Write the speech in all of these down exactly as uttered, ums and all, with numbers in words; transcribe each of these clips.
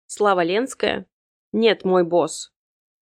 Слава Ленская. Нет, мой босс.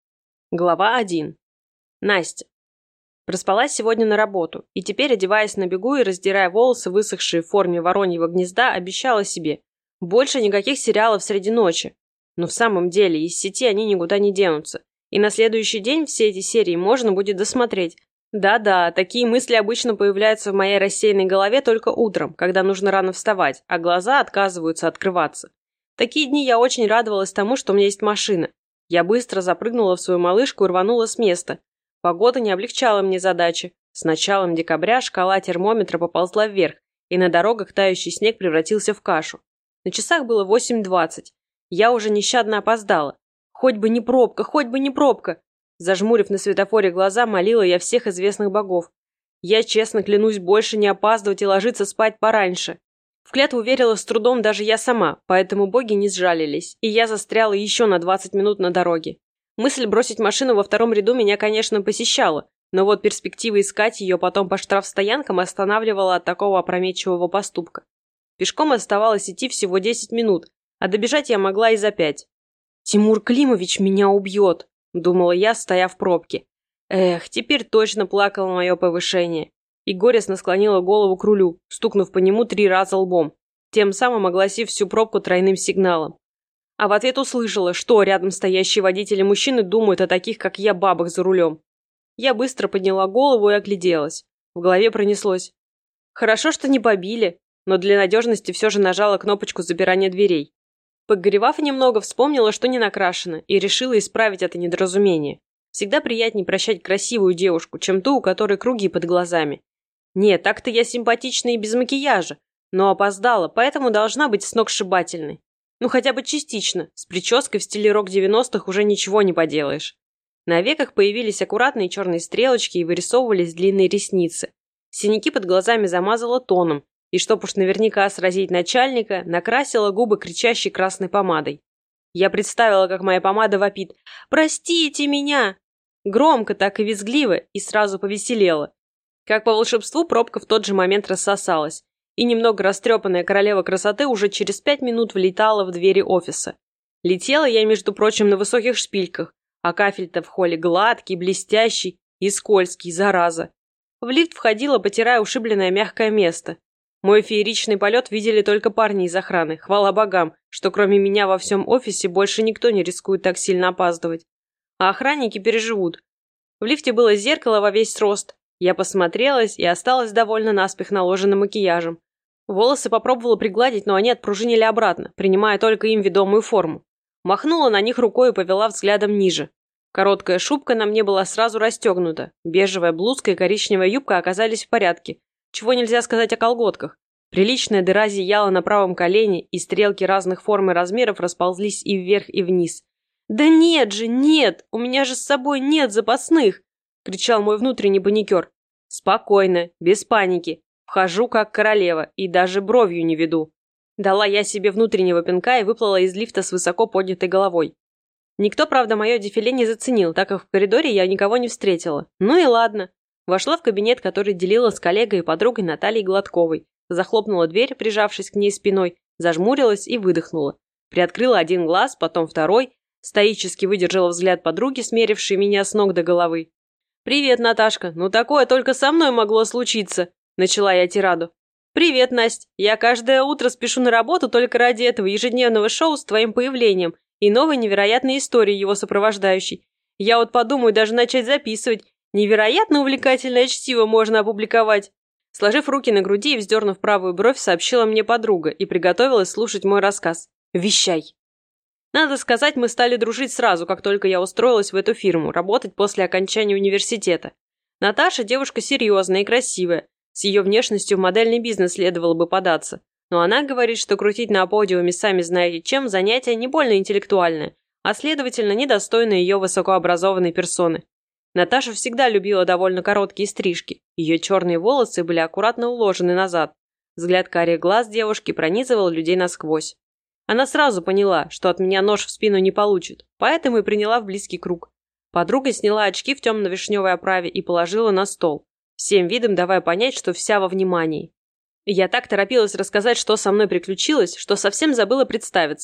Глава один. Настя. Проспалась сегодня на работу, и теперь, одеваясь на бегу и раздирая волосы, высохшие в форме вороньего гнезда, обещала себе: больше никаких сериалов среди ночи. Но в самом деле, из сети они никуда не денутся, и на следующий день все эти серии можно будет досмотреть. Да-да, такие мысли обычно появляются в моей рассеянной голове только утром, когда нужно рано вставать, а глаза отказываются открываться. В такие дни я очень радовалась тому, что у меня есть машина. Я быстро запрыгнула в свою малышку и рванула с места. Погода не облегчала мне задачи. С началом декабря шкала термометра поползла вверх, и на дорогах тающий снег превратился в кашу. На часах было восемь двадцать. Я уже нещадно опоздала. Хоть бы не пробка, хоть бы не пробка. Зажмурив на светофоре глаза, молила я всех известных богов. Я честно клянусь больше не опаздывать и ложиться спать пораньше. В клятву верила с трудом даже я сама, поэтому боги не сжалились, и я застряла еще на двадцать минут на дороге. Мысль бросить машину во втором ряду меня, конечно, посещала, но вот перспектива искать ее потом по штрафстоянкам останавливала от такого опрометчивого поступка. Пешком оставалось идти всего десять минут, а добежать я могла и за пять. «Тимур Климович меня убьет», — думала я, стоя в пробке. Эх, теперь точно плакало мое повышение. И горестно склонила голову к рулю, стукнув по нему три раза лбом, тем самым огласив всю пробку тройным сигналом. А в ответ услышала, что рядом стоящие водители мужчины думают о таких, как я, бабах за рулем. Я быстро подняла голову и огляделась. В голове пронеслось: хорошо, что не побили, но для надежности все же нажала кнопочку запирания дверей. Погоревав немного, вспомнила, что не накрашена, и решила исправить это недоразумение. Всегда приятнее прощать красивую девушку, чем ту, у которой круги под глазами. Нет, так-то я симпатична и без макияжа, но опоздала, поэтому должна быть сногсшибательной. Ну хотя бы частично, с прической в стиле рок девяностых уже ничего не поделаешь. На веках появились аккуратные черные стрелочки и вырисовывались длинные ресницы. Синяки под глазами замазала тоном, и чтоб уж наверняка сразить начальника, накрасила губы кричащей красной помадой. Я представила, как моя помада вопит: «Простите меня!» Громко, так и визгливо, и сразу повеселела. Как по волшебству, пробка в тот же момент рассосалась, и немного растрепанная королева красоты уже через пять минут влетала в двери офиса. Летела я, между прочим, на высоких шпильках, а кафель-то в холле гладкий, блестящий и скользкий, зараза. В лифт входила, потирая ушибленное мягкое место. Мой фееричный полет видели только парни из охраны, хвала богам, что кроме меня во всем офисе больше никто не рискует так сильно опаздывать. А охранники переживут. В лифте было зеркало во весь рост. Я посмотрелась и осталась довольно наспех наложенным макияжем. Волосы попробовала пригладить, но они отпружинили обратно, принимая только им ведомую форму. Махнула на них рукой и повела взглядом ниже. Короткая шубка на мне была сразу расстегнута. Бежевая блузка и коричневая юбка оказались в порядке. Чего нельзя сказать о колготках. Приличная дыра зияла на правом колене, и стрелки разных форм и размеров расползлись и вверх, и вниз. «Да нет же, нет! У меня же с собой нет запасных!» — кричал мой внутренний паникер. «Спокойно, без паники. Вхожу как королева и даже бровью не веду». Дала я себе внутреннего пинка и выплыла из лифта с высоко поднятой головой. Никто, правда, мое дефиле не заценил, так как в коридоре я никого не встретила. Ну и ладно. Вошла в кабинет, который делила с коллегой и подругой Натальей Гладковой. Захлопнула дверь, прижавшись к ней спиной, зажмурилась и выдохнула. Приоткрыла один глаз, потом второй, стоически выдержала взгляд подруги, смерившей меня с ног до головы. «Привет, Наташка, ну такое только со мной могло случиться», — начала я тираду. «Привет, Насть, я каждое утро спешу на работу только ради этого ежедневного шоу с твоим появлением и новой невероятной истории его сопровождающей. Я вот подумаю даже начать записывать. Невероятно увлекательное чтиво можно опубликовать». Сложив руки на груди и вздернув правую бровь, сообщила мне подруга и приготовилась слушать мой рассказ. «Вещай». Надо сказать, мы стали дружить сразу, как только я устроилась в эту фирму, работать после окончания университета. Наташа девушка серьезная и красивая. С ее внешностью в модельный бизнес следовало бы податься. Но она говорит, что крутить на подиуме сами знаете чем занятие не больно интеллектуальное, а следовательно, недостойно ее высокообразованной персоны. Наташа всегда любила довольно короткие стрижки. Ее черные волосы были аккуратно уложены назад. Взгляд карих глаз девушки пронизывал людей насквозь. Она сразу поняла, что от меня нож в спину не получит, поэтому и приняла в близкий круг. Подруга сняла очки в темно-вишневой оправе и положила на стол, всем видом давая понять, что вся во внимании. Я так торопилась рассказать, что со мной приключилось, что совсем забыла представиться.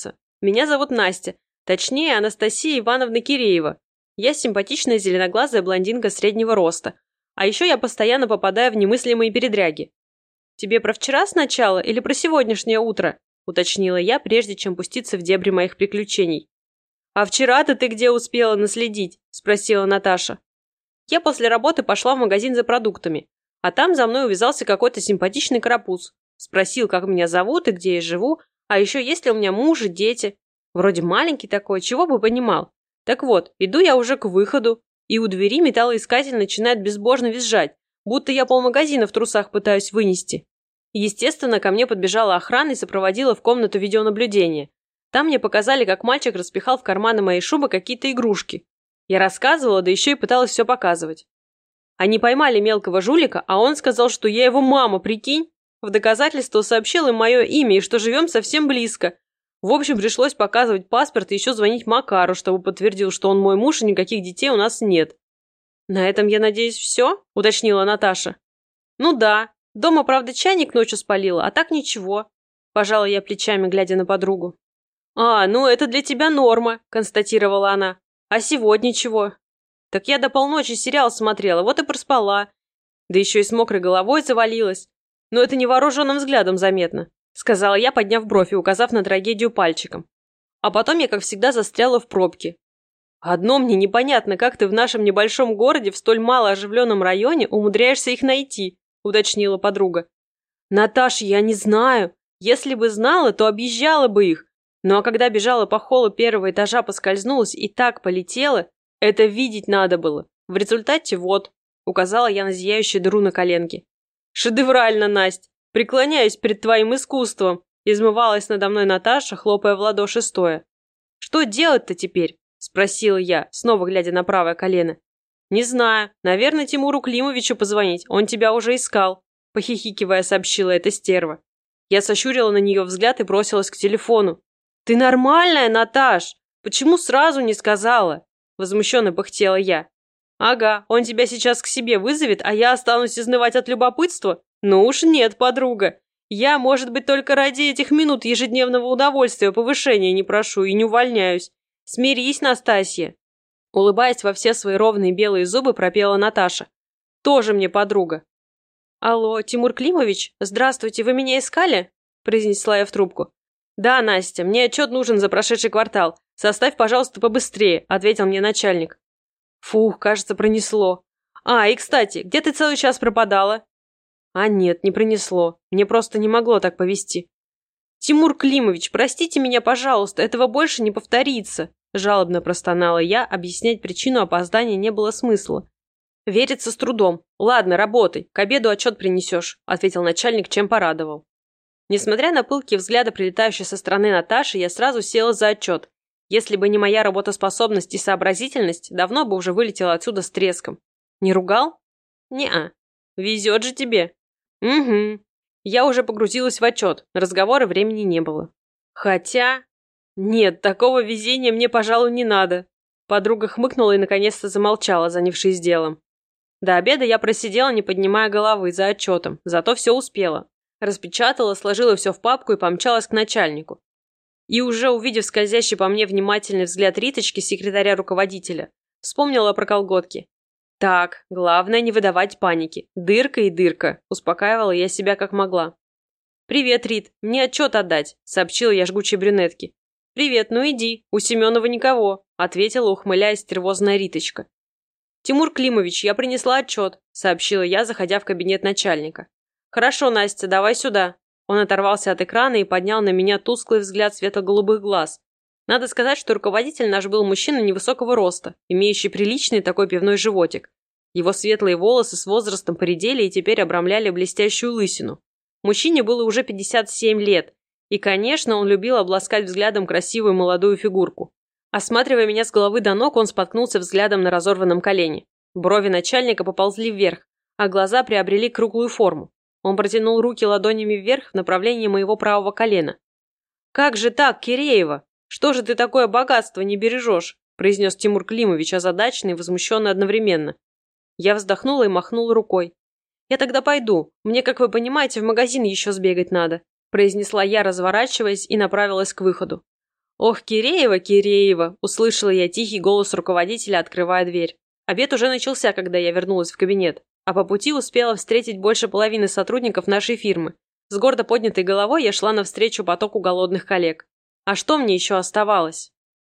Меня зовут Настя, точнее Анастасия Ивановна Киреева. Я симпатичная зеленоглазая блондинка среднего роста. А еще я постоянно попадаю в немыслимые передряги. «Тебе про вчера сначала или про сегодняшнее утро?» – уточнила я, прежде чем пуститься в дебри моих приключений. «А вчера-то ты где успела наследить?» – спросила Наташа. Я после работы пошла в магазин за продуктами, а там за мной увязался какой-то симпатичный карапуз. Спросил, как меня зовут и где я живу, а еще есть ли у меня муж и дети. Вроде маленький такой, чего бы понимал. Так вот, иду я уже к выходу, и у двери металлоискатель начинает безбожно визжать, будто я полмагазина в трусах пытаюсь вынести. Естественно, ко мне подбежала охрана и сопроводила в комнату видеонаблюдения. Там мне показали, как мальчик распихал в карманы моей шубы какие-то игрушки. Я рассказывала, да еще и пыталась все показывать. Они поймали мелкого жулика, а он сказал, что я его мама, прикинь? В доказательство сообщил им мое имя и что живем совсем близко. В общем, пришлось показывать паспорт и еще звонить Макару, чтобы подтвердил, что он мой муж и никаких детей у нас нет. «На этом, я надеюсь, все?» – уточнила Наташа. «Ну да. Дома, правда, чайник ночью спалила, а так ничего», – пожала я плечами, глядя на подругу. «А, ну это для тебя норма», – констатировала она. «А сегодня чего?» «Так я до полночи сериал смотрела, вот и проспала. Да еще и с мокрой головой завалилась. Но это невооруженным взглядом заметно», – сказала я, подняв бровь и указав на трагедию пальчиком. А потом я, как всегда, застряла в пробке. «Одно мне непонятно, как ты в нашем небольшом городе в столь малооживленном районе умудряешься их найти», – уточнила подруга. «Наташ, я не знаю. Если бы знала, то объезжала бы их. Ну а когда бежала по холлу первого этажа, поскользнулась и так полетела, это видеть надо было. В результате вот», – указала я на зияющую дыру на коленке. «Шедеврально, Насть! Преклоняюсь перед твоим искусством!» – измывалась надо мной Наташа, хлопая в ладоши стоя. «Что делать-то теперь?» – спросила я, снова глядя на правое колено. «Не знаю. Наверное, Тимуру Климовичу позвонить. Он тебя уже искал», – похихикивая, сообщила эта стерва. Я сощурила на нее взгляд и бросилась к телефону. «Ты нормальная, Наташ? Почему сразу не сказала?» – возмущенно пыхтела я. «Ага, он тебя сейчас к себе вызовет, а я останусь изнывать от любопытства? Ну уж нет, подруга. Я, может быть, только ради этих минут ежедневного удовольствия повышения не прошу и не увольняюсь. Смирись, Настасья!» Улыбаясь во все свои ровные белые зубы, пропела Наташа. «Тоже мне подруга». «Алло, Тимур Климович? Здравствуйте, вы меня искали?» произнесла я в трубку. «Да, Настя, мне отчет нужен за прошедший квартал. Составь, пожалуйста, побыстрее», ответил мне начальник. Фух, кажется, пронесло. «А, и, кстати, где ты целый час пропадала?» «А нет, не пронесло. Мне просто не могло так повести». «Тимур Климович, простите меня, пожалуйста, этого больше не повторится», жалобно простонала я, объяснять причину опоздания не было смысла. «Верится с трудом. Ладно, работай, к обеду отчет принесешь», ответил начальник, чем порадовал. Несмотря на пылкие взгляды, прилетающие со стороны Наташи, я сразу села за отчет. Если бы не моя работоспособность и сообразительность, давно бы уже вылетела отсюда с треском. Не ругал? Не-а. Везет же тебе. Угу. Я уже погрузилась в отчет, на разговоры времени не было. Хотя... Нет, такого везения мне, пожалуй, не надо. Подруга хмыкнула и наконец-то замолчала, занявшись делом. До обеда я просидела, не поднимая головы, за отчетом, зато все успела. Распечатала, сложила все в папку и помчалась к начальнику. И уже увидев скользящий по мне внимательный взгляд Риточки, секретаря руководителя, вспомнила про колготки. «Так, главное не выдавать паники. Дырка и дырка», – успокаивала я себя как могла. «Привет, Рит, мне отчет отдать», – сообщила я жгучей брюнетке. «Привет, ну иди, у Семенова никого», – ответила, ухмыляясь, стервозная Риточка. «Тимур Климович, я принесла отчет», – сообщила я, заходя в кабинет начальника. «Хорошо, Настя, давай сюда». Он оторвался от экрана и поднял на меня тусклый взгляд светло-голубых глаз. Надо сказать, что руководитель наш был мужчина невысокого роста, имеющий приличный такой пивной животик. Его светлые волосы с возрастом поредели и теперь обрамляли блестящую лысину. Мужчине было уже пятьдесят семь лет, и, конечно, он любил обласкать взглядом красивую молодую фигурку. Осматривая меня с головы до ног, он споткнулся взглядом на разорванном колене. Брови начальника поползли вверх, а глаза приобрели круглую форму. Он протянул руки ладонями вверх в направлении моего правого колена. «Как же так, Киреева? Что же ты такое богатство не бережешь?» произнес Тимур Климович, озадаченный и возмущенный одновременно. Я вздохнула и махнула рукой. «Я тогда пойду. Мне, как вы понимаете, в магазин еще сбегать надо», произнесла я, разворачиваясь, и направилась к выходу. «Ох, Киреева, Киреева!» – услышала я тихий голос руководителя, открывая дверь. Обед уже начался, когда я вернулась в кабинет, а по пути успела встретить больше половины сотрудников нашей фирмы. С гордо поднятой головой я шла навстречу потоку голодных коллег. А что мне еще оставалось?